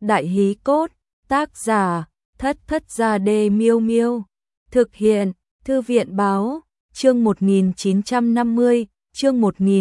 Đại hí cốt, tác giả, Thất Thất Gia Đê Miêu Miêu. Thực hiện, Thư viện báo, chương 1950, chương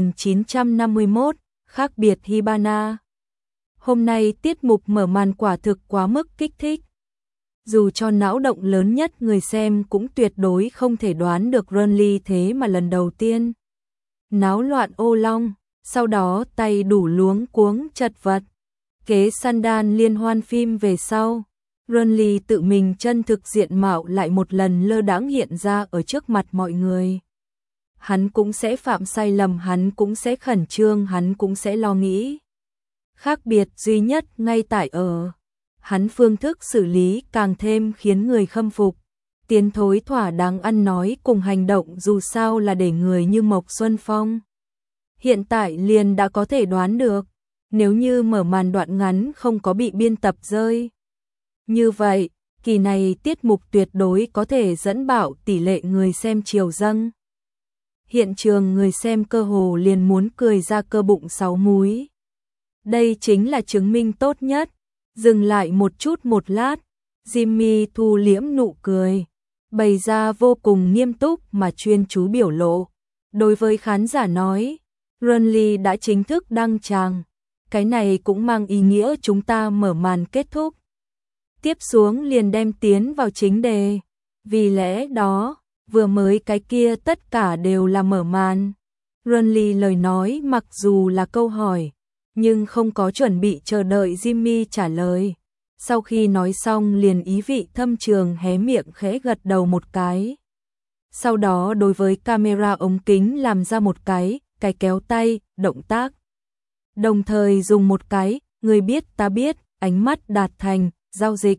1951, khác biệt Hibana. Hôm nay tiết mục mở màn quả thực quá mức kích thích. Dù cho não động lớn nhất người xem cũng tuyệt đối không thể đoán được Renly thế mà lần đầu tiên náo loạn ô long, sau đó tay đủ luống cuống chật vật. Kế Sandan liên hoan phim về sau, Renly tự mình chân thực diện mạo lại một lần lơ đãng hiện ra ở trước mặt mọi người. Hắn cũng sẽ phạm sai lầm, hắn cũng sẽ khẩn trương, hắn cũng sẽ lo nghĩ. Khác biệt duy nhất ngay tại ở hắn phương thức xử lý càng thêm khiến người khâm phục. Tiến thối thỏa đáng ăn nói cùng hành động dù sao là để người như Mộc Xuân Phong hiện tại liền đã có thể đoán được, nếu như mở màn đoạn ngắn không có bị biên tập rơi. Như vậy, kỳ này tiết mục tuyệt đối có thể dẫn bạo tỷ lệ người xem triều dâng. Hiện trường người xem cơ hồ liền muốn cười ra cơ bụng sáu múi. Đây chính là chứng minh tốt nhất. Dừng lại một chút một lát, Jimmy thu liễm nụ cười, bày ra vô cùng nghiêm túc mà chuyên chú biểu lộ. Đối với khán giả nói, Renly đã chính thức đăng tràng. Cái này cũng mang ý nghĩa chúng ta mở màn kết thúc. Tiếp xuống liền đem tiến vào chính đề. Vì lẽ đó, vừa mới cái kia tất cả đều là mở màn. Renly lời nói mặc dù là câu hỏi, nhưng không có chuẩn bị chờ đợi Jimmy trả lời. Sau khi nói xong liền ý vị thâm trường hé miệng khẽ gật đầu một cái. Sau đó đối với camera ống kính làm ra một cái kéo tay, động tác. Đồng thời dùng một cái, người biết ta biết, ánh mắt đạt thành, giao dịch.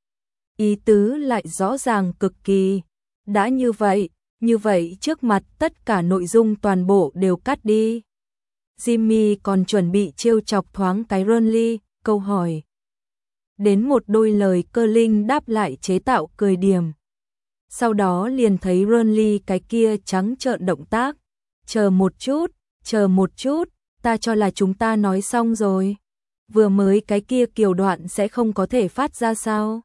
Ý tứ lại rõ ràng cực kỳ. Đã như vậy trước mặt tất cả nội dung toàn bộ đều cắt đi. Jimmy còn chuẩn bị trêu chọc thoáng cái Renly, câu hỏi. Đến một đôi lời cơ linh đáp lại chế tạo cười điểm. Sau đó liền thấy Renly cái kia trắng trợn động tác. Chờ một chút, ta cho là chúng ta nói xong rồi. Vừa mới cái kia kiều đoạn sẽ không có thể phát ra sao?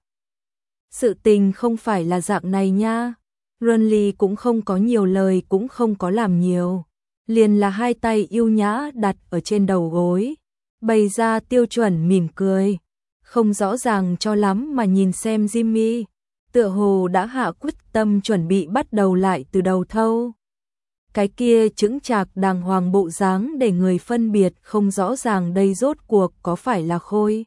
Sự tình không phải là dạng này nha. Renly cũng không có nhiều lời, cũng không có làm nhiều. Liền là hai tay yêu nhã đặt ở trên đầu gối, bày ra tiêu chuẩn mỉm cười, không rõ ràng cho lắm mà nhìn xem Jimmy, tựa hồ đã hạ quyết tâm chuẩn bị bắt đầu lại từ đầu thâu. Cái kia chững chạc đàng hoàng bộ dáng để người phân biệt không rõ ràng đây rốt cuộc có phải là Khôi.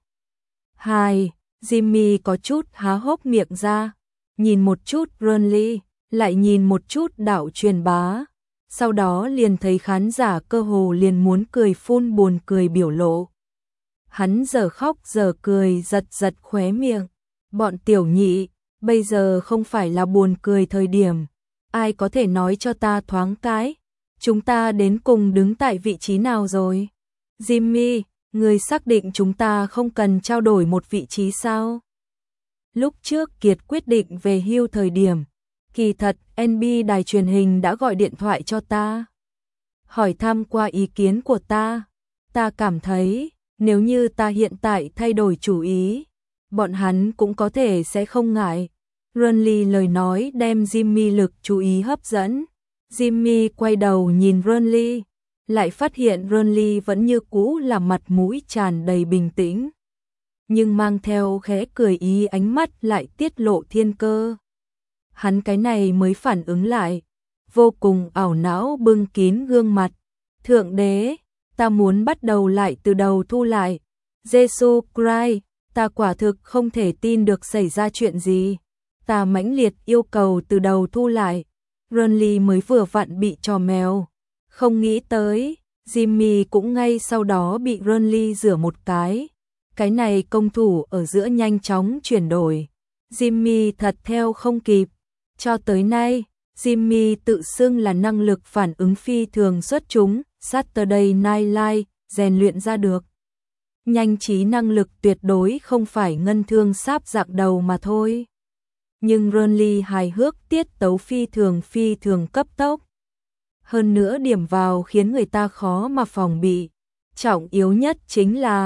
Jimmy có chút há hốc miệng ra, nhìn một chút Renly, lại nhìn một chút đạo truyền bá. Sau đó liền thấy khán giả cơ hồ liền muốn cười phun buồn cười biểu lộ. Hắn giờ khóc giờ cười giật khóe miệng. Bọn tiểu nhị, bây giờ không phải là buồn cười thời điểm. Ai có thể nói cho ta thoáng cái, chúng ta đến cùng đứng tại vị trí nào rồi? Jimmy, người xác định chúng ta không cần trao đổi một vị trí sao? Lúc trước Kiệt quyết định về hưu thời điểm, kỳ thật, NB đài truyền hình đã gọi điện thoại cho ta, hỏi thăm qua ý kiến của ta. Ta cảm thấy, nếu như ta hiện tại thay đổi chủ ý, bọn hắn cũng có thể sẽ không ngại. Renly lời nói đem Jimmy lực chú ý hấp dẫn. Jimmy quay đầu nhìn Renly, lại phát hiện Renly vẫn như cũ là mặt mũi tràn đầy bình tĩnh, nhưng mang theo khẽ cười ý, ánh mắt lại tiết lộ thiên cơ. Hắn cái này mới phản ứng lại, vô cùng ảo não bưng kín gương mặt. Thượng đế, ta muốn bắt đầu lại từ đầu thu lại. Jesus Christ, ta quả thực không thể tin được xảy ra chuyện gì. Ta mãnh liệt yêu cầu từ đầu thu lại. Renly mới vừa vặn bị trò mèo. Không nghĩ tới, Jimmy cũng ngay sau đó bị Renly rửa một cái. Cái này công thủ ở giữa nhanh chóng chuyển đổi. Jimmy thật theo không kịp. Cho tới nay, Jimmy tự xưng là năng lực phản ứng phi thường xuất chúng, Saturday Night Live rèn luyện ra được. Nhanh trí năng lực tuyệt đối không phải ngân thương sáp dạng đầu mà thôi. Nhưng Renly hài hước tiết tấu phi thường cấp tốc. Hơn nữa điểm vào khiến người ta khó mà phòng bị. Trọng yếu nhất chính là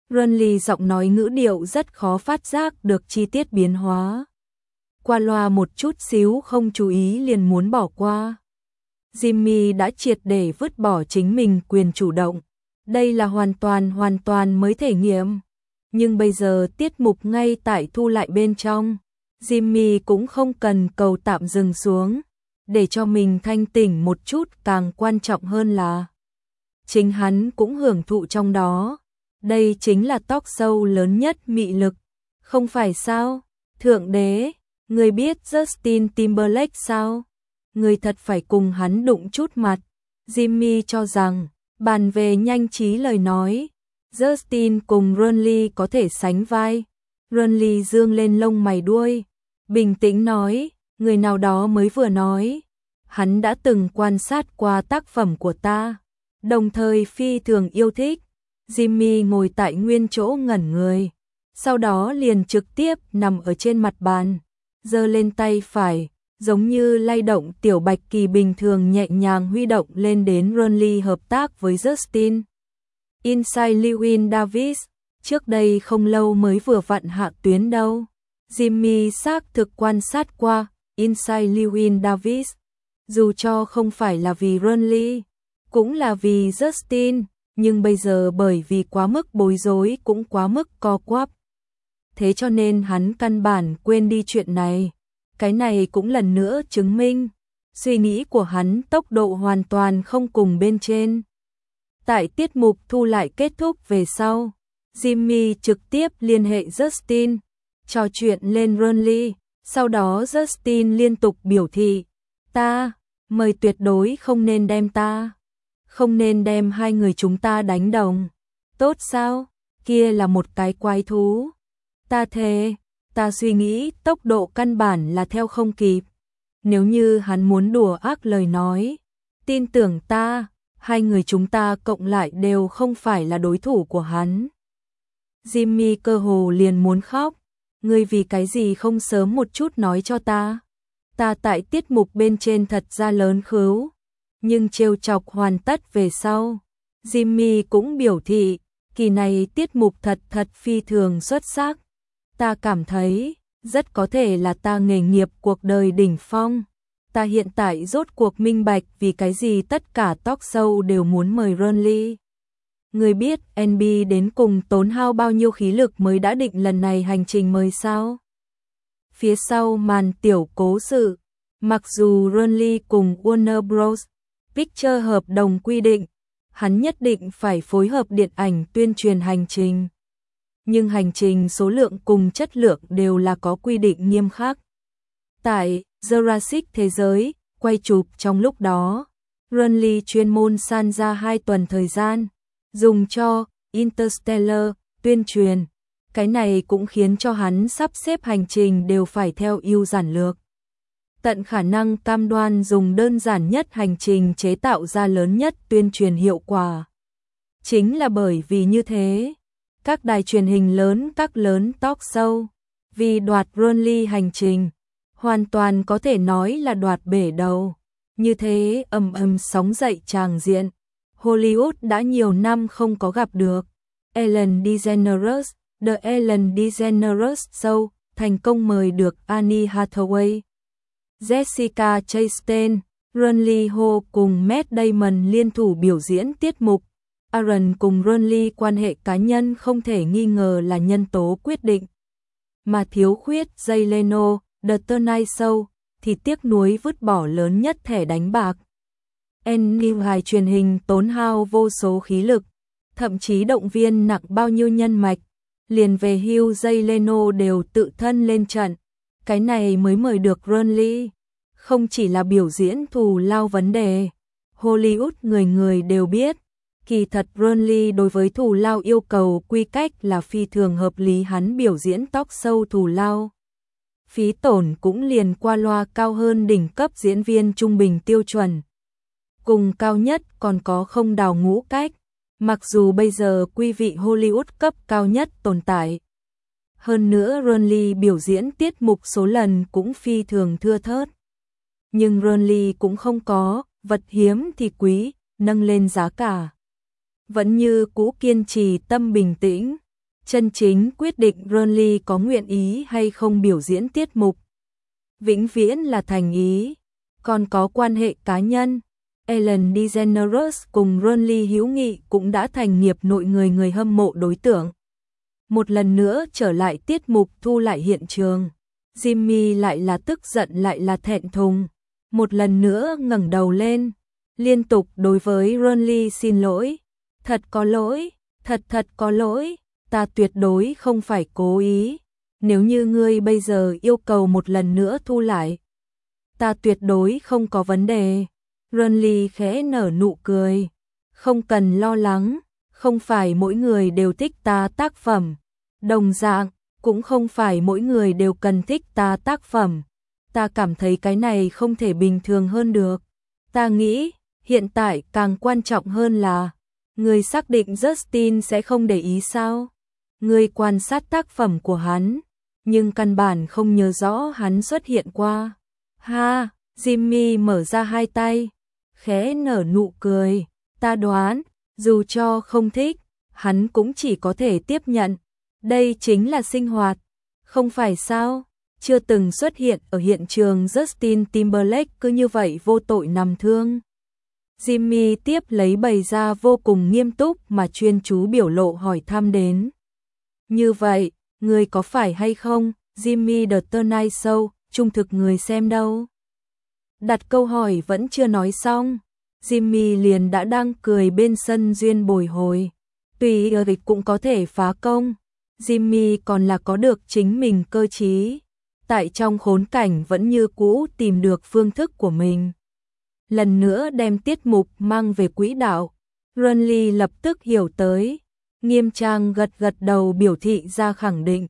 Ronly giọng nói ngữ điệu rất khó phát giác được chi tiết biến hóa. Qua loa một chút xíu không chú ý liền muốn bỏ qua. Jimmy đã triệt để vứt bỏ chính mình quyền chủ động. Đây là hoàn toàn mới thể nghiệm. Nhưng bây giờ tiết mục ngay tại thu lại bên trong. Jimmy cũng không cần cầu tạm dừng xuống. Để cho mình thanh tỉnh một chút càng quan trọng hơn là chính hắn cũng hưởng thụ trong đó. Đây chính là talk show lớn nhất mị lực. Không phải sao? Thượng đế, người biết Justin Timberlake sao? Người thật phải cùng hắn đụng chút mặt. Jimmy cho rằng, bàn về nhanh trí lời nói, Justin cùng Ronly có thể sánh vai. Ronly dương lên lông mày đuôi, bình tĩnh nói, người nào đó mới vừa nói, hắn đã từng quan sát qua tác phẩm của ta, đồng thời phi thường yêu thích. Jimmy ngồi tại nguyên chỗ ngẩn người, sau đó liền trực tiếp nằm ở trên mặt bàn, giơ lên tay phải, giống như lay động tiểu bạch kỳ bình thường nhẹ nhàng huy động lên đến Ronly hợp tác với Justin. Inside Llewyn Davis, trước đây không lâu mới vừa vặn hạ tuyến đâu. Jimmy xác thực quan sát qua Inside Llewyn Davis, dù cho không phải là vì Ronly, cũng là vì Justin, nhưng bây giờ bởi vì quá mức bối rối cũng quá mức co quắp. Thế cho nên hắn căn bản quên đi chuyện này. Cái này cũng lần nữa chứng minh, suy nghĩ của hắn tốc độ hoàn toàn không cùng bên trên. Tại tiết mục thu lại kết thúc về sau, Jimmy trực tiếp liên hệ Justin, trò chuyện lên Ronly, sau đó Justin liên tục biểu thị, ta, mời tuyệt đối không nên đem hai người chúng ta đánh đồng. Tốt sao? Kia là một cái quái thú. Ta thề, ta suy nghĩ tốc độ căn bản là theo không kịp. Nếu như hắn muốn đùa ác lời nói, tin tưởng ta, hai người chúng ta cộng lại đều không phải là đối thủ của hắn. Jimmy cơ hồ liền muốn khóc. Ngươi vì cái gì không sớm một chút nói cho ta? Ta tại tiết mục bên trên thật ra lớn khứu. Nhưng trêu chọc hoàn tất về sau, Jimmy cũng biểu thị, kỳ này tiết mục thật phi thường xuất sắc. Ta cảm thấy, rất có thể là ta nghề nghiệp cuộc đời đỉnh phong. Ta hiện tại rốt cuộc minh bạch vì cái gì tất cả talk show đều muốn mời Ronly. Người biết NB đến cùng tốn hao bao nhiêu khí lực mới đã định lần này hành trình mời sao? Phía sau màn tiểu cố sự, mặc dù Ronly cùng Warner Bros. Pictures hợp đồng quy định, hắn nhất định phải phối hợp điện ảnh tuyên truyền hành trình. Nhưng hành trình số lượng cùng chất lượng đều là có quy định nghiêm khắc. Tại Jurassic Thế giới, quay chụp trong lúc đó, Ronly chuyên môn san ra 2 tuần thời gian, dùng cho Interstellar tuyên truyền. Cái này cũng khiến cho hắn sắp xếp hành trình đều phải theo ưu giản lược. Tận khả năng cam đoan dùng đơn giản nhất hành trình chế tạo ra lớn nhất tuyên truyền hiệu quả. Chính là bởi vì như thế, các đài truyền hình lớn, các lớn talk show, vì đoạt Ronly hành trình, hoàn toàn có thể nói là đoạt bể đầu. Như thế ầm sóng dậy tràng diện, Hollywood đã nhiều năm không có gặp được. Ellen DeGeneres, The Ellen DeGeneres Show, thành công mời được Anne Hathaway, Jessica Chastain, Ronly Ho cùng Matt Damon liên thủ biểu diễn tiết mục. Aaron cùng Ronly quan hệ cá nhân không thể nghi ngờ là nhân tố quyết định. Mà thiếu khuyết Jay Leno, The Tonight Show, thì tiếc nuối vứt bỏ lớn nhất thẻ đánh bạc. Đài truyền hình tốn hao vô số khí lực, thậm chí động viên nặng bao nhiêu nhân mạch, liền về hưu Jay Leno đều tự thân lên trận. Cái này mới mời được Ronly, không chỉ là biểu diễn thù lao vấn đề. Hollywood người đều biết, kỳ thật Ronly đối với thù lao yêu cầu quy cách là phi thường hợp lý, hắn biểu diễn talk show thù lao. Phí tổn cũng liền qua loa cao hơn đỉnh cấp diễn viên trung bình tiêu chuẩn. Cùng cao nhất còn có không đào ngũ cách, mặc dù bây giờ quý vị Hollywood cấp cao nhất tồn tại. Hơn nữa Ronly biểu diễn tiết mục số lần cũng phi thường thưa thớt. Nhưng Ronly cũng không có, vật hiếm thì quý, nâng lên giá cả. Vẫn như cũ kiên trì tâm bình tĩnh, chân chính quyết định Ronly có nguyện ý hay không biểu diễn tiết mục. Vĩnh viễn là thành ý, còn có quan hệ cá nhân. Ellen DeGeneres cùng Ronly hữu nghị cũng đã thành nghiệp nội người hâm mộ đối tượng. Một lần nữa trở lại tiết mục thu lại hiện trường, Jimmy lại là tức giận lại là thẹn thùng. Một lần nữa ngẩng đầu lên, liên tục đối với Ronly xin lỗi. Thật có lỗi, thật có lỗi, ta tuyệt đối không phải cố ý. Nếu như ngươi bây giờ yêu cầu một lần nữa thu lại, ta tuyệt đối không có vấn đề. Ronly khẽ nở nụ cười. Không cần lo lắng, không phải mỗi người đều thích ta tác phẩm. Đồng dạng, cũng không phải mỗi người đều cần thích ta tác phẩm. Ta cảm thấy cái này không thể bình thường hơn được. Ta nghĩ, hiện tại càng quan trọng hơn là, người xác định Justin sẽ không để ý sao? Người quan sát tác phẩm của hắn, nhưng căn bản không nhớ rõ hắn xuất hiện qua. Ha, Jimmy mở ra hai tay, khẽ nở nụ cười. Ta đoán, dù cho không thích, hắn cũng chỉ có thể tiếp nhận. Đây chính là sinh hoạt, không phải sao? Chưa từng xuất hiện ở hiện trường Justin Timberlake cứ như vậy vô tội nằm thương. Jimmy tiếp lấy bày ra vô cùng nghiêm túc mà chuyên chú biểu lộ hỏi thăm đến. Như vậy, người có phải hay không, Jimmy The Tonight Show, trung thực người xem đâu? Đặt câu hỏi vẫn chưa nói xong, Jimmy liền đã đang cười bên sân duyên bồi hồi. Tùy Eric cũng có thể phá công, Jimmy còn là có được chính mình cơ trí. Tại trong khốn cảnh vẫn như cũ tìm được phương thức của mình. Lần nữa đem tiết mục mang về quỹ đạo, Ronly lập tức hiểu tới, nghiêm trang gật đầu biểu thị ra khẳng định.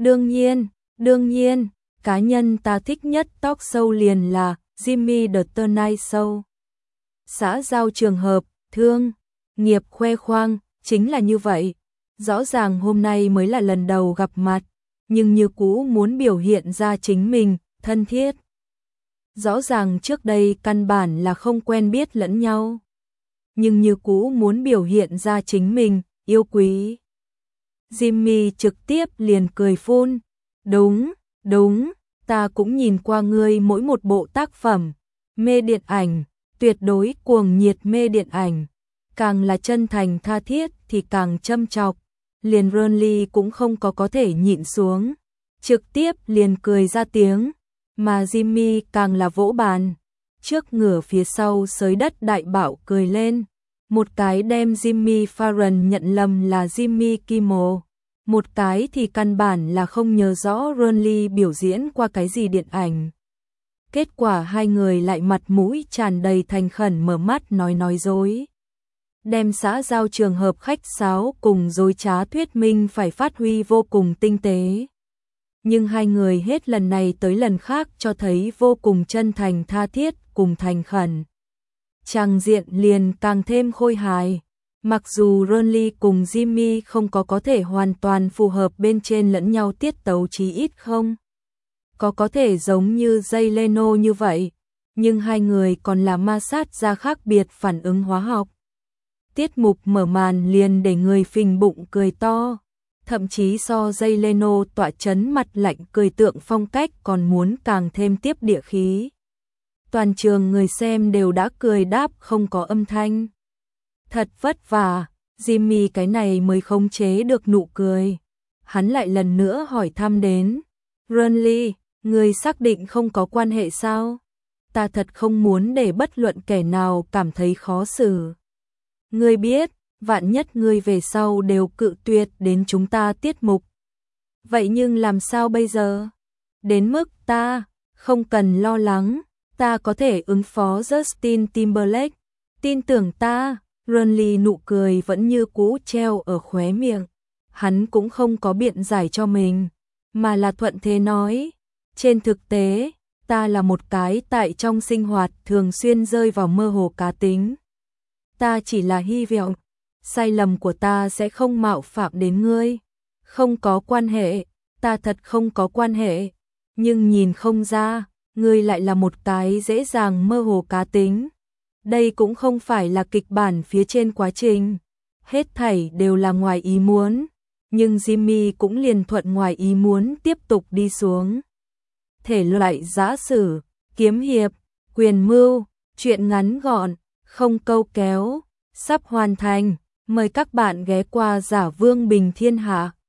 Đương nhiên, cá nhân ta thích nhất talk show liền là Jimmy The Tonight Show. Xã giao trường hợp, thương, nghiệp khoe khoang, chính là như vậy. Rõ ràng hôm nay mới là lần đầu gặp mặt, nhưng như cũ muốn biểu hiện ra chính mình, thân thiết. Rõ ràng trước đây căn bản là không quen biết lẫn nhau, nhưng như cũ muốn biểu hiện ra chính mình, yêu quý. Jimmy trực tiếp liền cười phun. Đúng, ta cũng nhìn qua ngươi mỗi một bộ tác phẩm, mê điện ảnh, tuyệt đối cuồng nhiệt mê điện ảnh. Càng là chân thành tha thiết thì càng châm chọc. Liền Ronly cũng không có thể nhịn xuống, trực tiếp liền cười ra tiếng, mà Jimmy càng là vỗ bàn, trước ngửa phía sau xới đất đại bạo cười lên, một cái đem Jimmy Fallon nhận lầm là Jimmy Kimmel, một cái thì căn bản là không nhớ rõ Ronly biểu diễn qua cái gì điện ảnh. Kết quả hai người lại mặt mũi tràn đầy thành khẩn mở mắt nói dối. Đem xã giao trường hợp khách sáo cùng dối trá thuyết minh phải phát huy vô cùng tinh tế. Nhưng hai người hết lần này tới lần khác cho thấy vô cùng chân thành tha thiết cùng thành khẩn. Tràng diện liền càng thêm khôi hài. Mặc dù Ronly cùng Jimmy không có thể hoàn toàn phù hợp bên trên lẫn nhau tiết tấu chí ít không có thể giống như Jay Leno như vậy, nhưng hai người còn là ma sát ra khác biệt phản ứng hóa học. Tiết mục mở màn liền để người phình bụng cười to, thậm chí so Jay Leno tọa chấn mặt lạnh cười tượng phong cách còn muốn càng thêm tiếp địa khí. Toàn trường người xem đều đã cười đáp không có âm thanh. Thật vất vả, Jimmy cái này mới khống chế được nụ cười. Hắn lại lần nữa hỏi thăm đến. Ronly, người xác định không có quan hệ sao? Ta thật không muốn để bất luận kẻ nào cảm thấy khó xử. Ngươi biết, vạn nhất ngươi về sau đều cự tuyệt đến chúng ta tiết mục. Vậy nhưng làm sao bây giờ? Đến mức ta, không cần lo lắng, ta có thể ứng phó Justin Timberlake. Tin tưởng ta, Ronly nụ cười vẫn như cũ treo ở khóe miệng. Hắn cũng không có biện giải cho mình, mà là thuận thế nói. Trên thực tế, ta là một cái tại trong sinh hoạt thường xuyên rơi vào mơ hồ cá tính. Ta chỉ là hy vọng, sai lầm của ta sẽ không mạo phạm đến ngươi. Không có quan hệ, ta thật không có quan hệ. Nhưng nhìn không ra, ngươi lại là một cái dễ dàng mơ hồ cá tính. Đây cũng không phải là kịch bản phía trên quá trình. Hết thảy đều là ngoài ý muốn. nhưng Jimmy cũng liền thuận ngoài ý muốn tiếp tục đi xuống. Thể loại giã sử, kiếm hiệp, quyền mưu, truyện ngắn gọn, không câu kéo, sắp hoàn thành. Mời các bạn ghé qua Giả Vương Bình Thiên Hạ.